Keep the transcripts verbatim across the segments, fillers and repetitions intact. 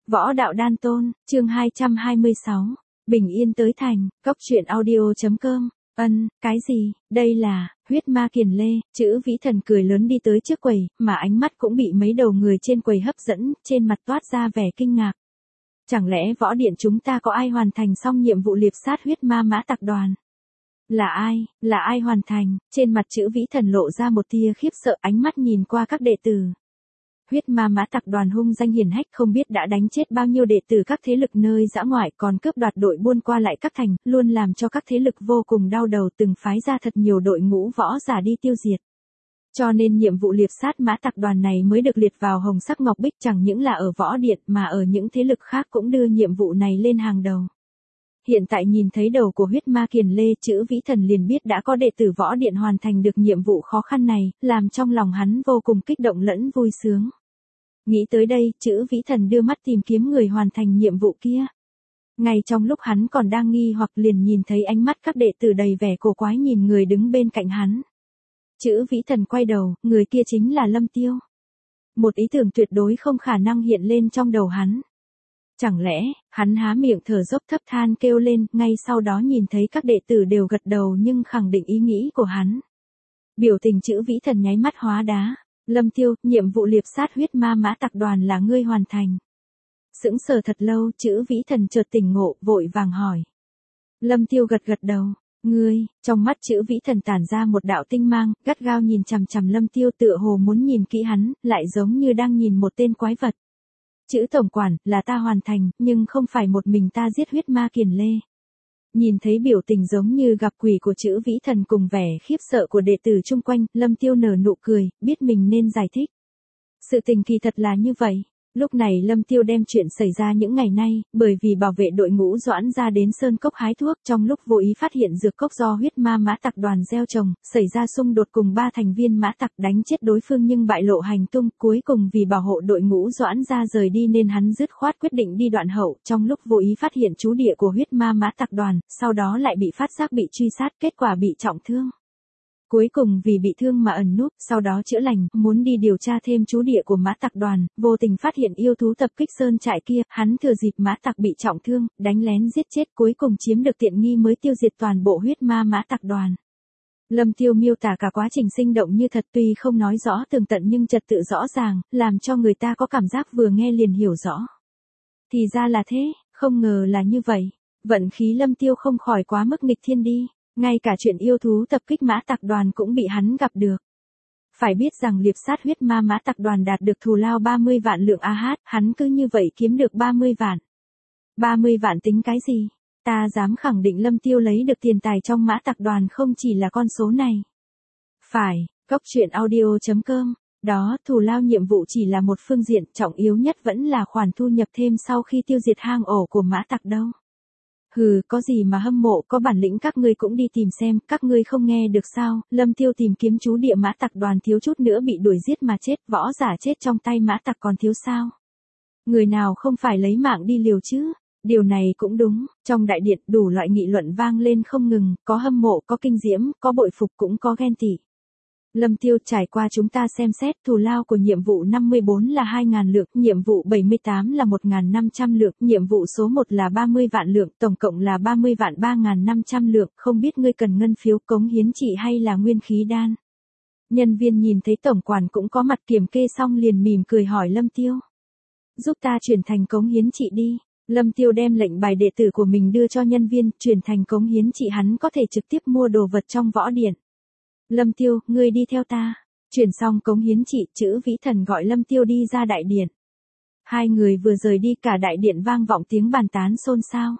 Võ đạo đan tôn, chương hai trăm hai mươi sáu. Bình yên tới thành, cốc truyện audio.com. Ân, cái gì, đây là, huyết ma kiền lê, chữ vĩ thần cười lớn đi tới trước quầy, mà ánh mắt cũng bị mấy đầu người trên quầy hấp dẫn, trên mặt toát ra vẻ kinh ngạc. Chẳng lẽ võ điện chúng ta có ai hoàn thành xong nhiệm vụ liệp sát huyết ma mã tặc đoàn? Là ai, là ai hoàn thành, trên mặt chữ vĩ thần lộ ra một tia khiếp sợ, ánh mắt nhìn qua các đệ tử. Huyết ma mã tặc đoàn hung danh hiển hách, không biết đã đánh chết bao nhiêu đệ tử các thế lực nơi dã ngoại, còn cướp đoạt đội buôn qua lại các thành, luôn làm cho các thế lực vô cùng đau đầu, từng phái ra thật nhiều đội ngũ võ giả đi tiêu diệt. Cho nên nhiệm vụ liệp sát mã tặc đoàn này mới được liệt vào hồng sắc ngọc bích, chẳng những là ở võ điện mà ở những thế lực khác cũng đưa nhiệm vụ này lên hàng đầu. Hiện tại nhìn thấy đầu của huyết ma kiền lê, chữ vĩ thần liền biết đã có đệ tử võ điện hoàn thành được nhiệm vụ khó khăn này, làm trong lòng hắn vô cùng kích động lẫn vui sướng. Nghĩ tới đây, chữ vĩ thần đưa mắt tìm kiếm người hoàn thành nhiệm vụ kia. Ngay trong lúc hắn còn đang nghi hoặc liền nhìn thấy ánh mắt các đệ tử đầy vẻ cổ quái nhìn người đứng bên cạnh hắn. Chữ vĩ thần quay đầu, người kia chính là Lâm Tiêu. Một ý tưởng tuyệt đối không khả năng hiện lên trong đầu hắn. Chẳng lẽ, hắn há miệng thở dốc thấp than kêu lên, ngay sau đó nhìn thấy các đệ tử đều gật đầu nhưng khẳng định ý nghĩ của hắn. Biểu tình chữ vĩ thần nháy mắt hóa đá. Lâm Tiêu, nhiệm vụ liệp sát huyết ma mã tặc đoàn là ngươi hoàn thành. Sững sờ thật lâu, chữ vĩ thần chợt tỉnh ngộ, vội vàng hỏi. Lâm Tiêu gật gật đầu. Ngươi, trong mắt chữ vĩ thần tản ra một đạo tinh mang, gắt gao nhìn chằm chằm Lâm Tiêu tựa hồ muốn nhìn kỹ hắn, lại giống như đang nhìn một tên quái vật. Chữ tổng quản, là ta hoàn thành, nhưng không phải một mình ta giết huyết ma kiền lê. Nhìn thấy biểu tình giống như gặp quỷ của chữ vĩ thần cùng vẻ khiếp sợ của đệ tử chung quanh, Lâm Tiêu nở nụ cười, biết mình nên giải thích. Sự tình kỳ thật là như vậy. Lúc này Lâm Tiêu đem chuyện xảy ra những ngày nay, bởi vì bảo vệ đội ngũ Doãn ra đến Sơn Cốc hái thuốc, trong lúc vô ý phát hiện dược cốc do huyết ma mã tặc đoàn gieo trồng, xảy ra xung đột cùng ba thành viên mã tặc, đánh chết đối phương nhưng bại lộ hành tung, cuối cùng vì bảo hộ đội ngũ Doãn ra rời đi nên hắn dứt khoát quyết định đi đoạn hậu, trong lúc vô ý phát hiện trú địa của huyết ma mã tặc đoàn, sau đó lại bị phát giác bị truy sát, kết quả bị trọng thương. Cuối cùng vì bị thương mà ẩn núp, sau đó chữa lành, muốn đi điều tra thêm trú địa của mã tặc đoàn, vô tình phát hiện yêu thú tập kích sơn trại kia, hắn thừa dịp mã tặc bị trọng thương, đánh lén giết chết, cuối cùng chiếm được tiện nghi mới tiêu diệt toàn bộ huyết ma mã tặc đoàn. Lâm Tiêu miêu tả cả quá trình sinh động như thật, tuy không nói rõ tường tận nhưng trật tự rõ ràng, làm cho người ta có cảm giác vừa nghe liền hiểu rõ. Thì ra là thế, không ngờ là như vậy. Vận khí Lâm Tiêu không khỏi quá mức nghịch thiên đi. Ngay cả chuyện yêu thú tập kích mã tặc đoàn cũng bị hắn gặp được. Phải biết rằng liệp sát huyết ma mã tặc đoàn đạt được thù lao ba mươi vạn lượng a hát, hắn cứ như vậy kiếm được ba mươi vạn. ba mươi vạn tính cái gì? Ta dám khẳng định Lâm Tiêu lấy được tiền tài trong mã tặc đoàn không chỉ là con số này. Phải, cốc truyện audio.com. Đó, thù lao nhiệm vụ chỉ là một phương diện, trọng yếu nhất vẫn là khoản thu nhập thêm sau khi tiêu diệt hang ổ của mã tặc đâu. Hừ, có gì mà hâm mộ, có bản lĩnh các ngươi cũng đi tìm xem, các ngươi không nghe được sao? Lâm Tiêu tìm kiếm trú địa mã tặc đoàn thiếu chút nữa bị đuổi giết mà chết, võ giả chết trong tay mã tặc còn thiếu sao? Người nào không phải lấy mạng đi liều chứ? Điều này cũng đúng, trong đại điện đủ loại nghị luận vang lên không ngừng, có hâm mộ, có kinh diễm, có bội phục cũng có ghen tị. Lâm Tiêu trải qua chúng ta xem xét, thù lao của nhiệm vụ năm mươi bốn là hai nghìn lượng, nhiệm vụ bảy mươi tám là một nghìn năm trăm lượng, nhiệm vụ số một là ba mươi vạn lượng, tổng cộng là ba mươi vạn ba nghìn năm trăm lượng, không biết ngươi cần ngân phiếu cống hiến trị hay là nguyên khí đan. Nhân viên nhìn thấy tổng quản cũng có mặt kiểm kê xong liền mỉm cười hỏi Lâm Tiêu. Giúp ta chuyển thành cống hiến trị đi. Lâm Tiêu đem lệnh bài đệ tử của mình đưa cho nhân viên, chuyển thành cống hiến trị hắn có thể trực tiếp mua đồ vật trong võ điện. Lâm Tiêu, ngươi đi theo ta. Chuyển xong cống hiến trị, chữ vĩ thần gọi Lâm Tiêu đi ra đại điện. Hai người vừa rời đi cả đại điện vang vọng tiếng bàn tán xôn xao.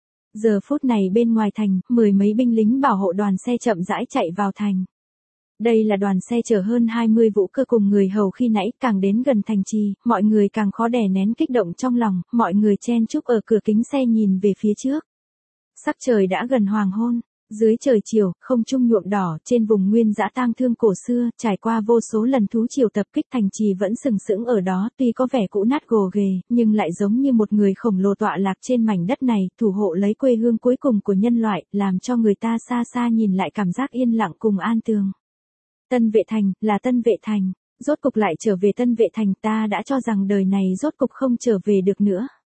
Giờ phút này bên ngoài thành, mười mấy binh lính bảo hộ đoàn xe chậm rãi chạy vào thành. Đây là đoàn xe chở hơn hai mươi vũ cơ cùng người hầu khi nãy, càng đến gần thành trì, mọi người càng khó đè nén kích động trong lòng, mọi người chen chúc ở cửa kính xe nhìn về phía trước. Sắc trời đã gần hoàng hôn. Dưới trời chiều, không trung nhuộm đỏ, trên vùng nguyên dã tang thương cổ xưa, trải qua vô số lần thú triều tập kích thành trì vẫn sừng sững ở đó, tuy có vẻ cũ nát gồ ghề, nhưng lại giống như một người khổng lồ tọa lạc trên mảnh đất này, thủ hộ lấy quê hương cuối cùng của nhân loại, làm cho người ta xa xa nhìn lại cảm giác yên lặng cùng an tường. Tân Vệ Thành, là Tân Vệ Thành, rốt cục lại trở về Tân Vệ Thành, ta đã cho rằng đời này rốt cục không trở về được nữa.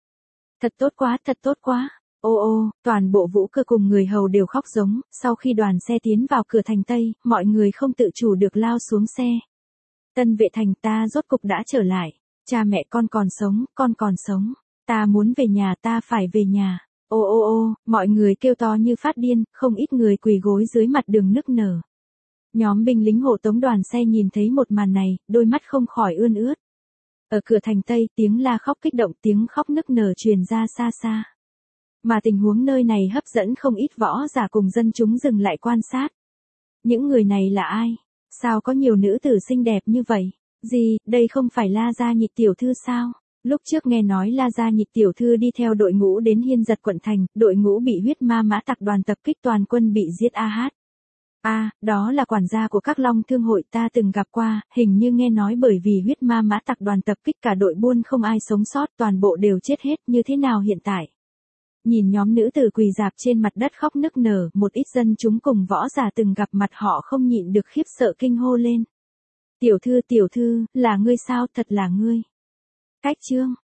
Thật tốt quá, thật tốt quá. Ô ô, toàn bộ vũ cơ cùng người hầu đều khóc giống, sau khi đoàn xe tiến vào cửa thành Tây, mọi người không tự chủ được lao xuống xe. Tân vệ thành, ta rốt cục đã trở lại. Cha mẹ con còn sống, con còn sống. Ta muốn về nhà, ta phải về nhà. Ô ô ô, mọi người kêu to như phát điên, không ít người quỳ gối dưới mặt đường nức nở. Nhóm binh lính hộ tống đoàn xe nhìn thấy một màn này, đôi mắt không khỏi ươn ướt. Ở cửa thành Tây, tiếng la khóc kích động, tiếng khóc nức nở truyền ra xa xa. Mà tình huống nơi này hấp dẫn không ít võ giả cùng dân chúng dừng lại quan sát. Những người này là ai? Sao có nhiều nữ tử xinh đẹp như vậy? Gì, đây không phải La Gia Nhịch tiểu thư sao? Lúc trước nghe nói La Gia Nhịch tiểu thư đi theo đội ngũ đến Hiên Giật quận thành, đội ngũ bị huyết ma mã tặc đoàn tập kích, toàn quân bị giết. A hát. À, đó là quản gia của các Long Thương hội, ta từng gặp qua, hình như nghe nói bởi vì huyết ma mã tặc đoàn tập kích cả đội buôn không ai sống sót, toàn bộ đều chết hết, như thế nào hiện tại? Nhìn nhóm nữ tử quỳ rạp trên mặt đất khóc nức nở, một ít dân chúng cùng võ giả từng gặp mặt họ không nhịn được khiếp sợ kinh hô lên. Tiểu thư, tiểu thư, là ngươi sao, thật là ngươi. Cách chương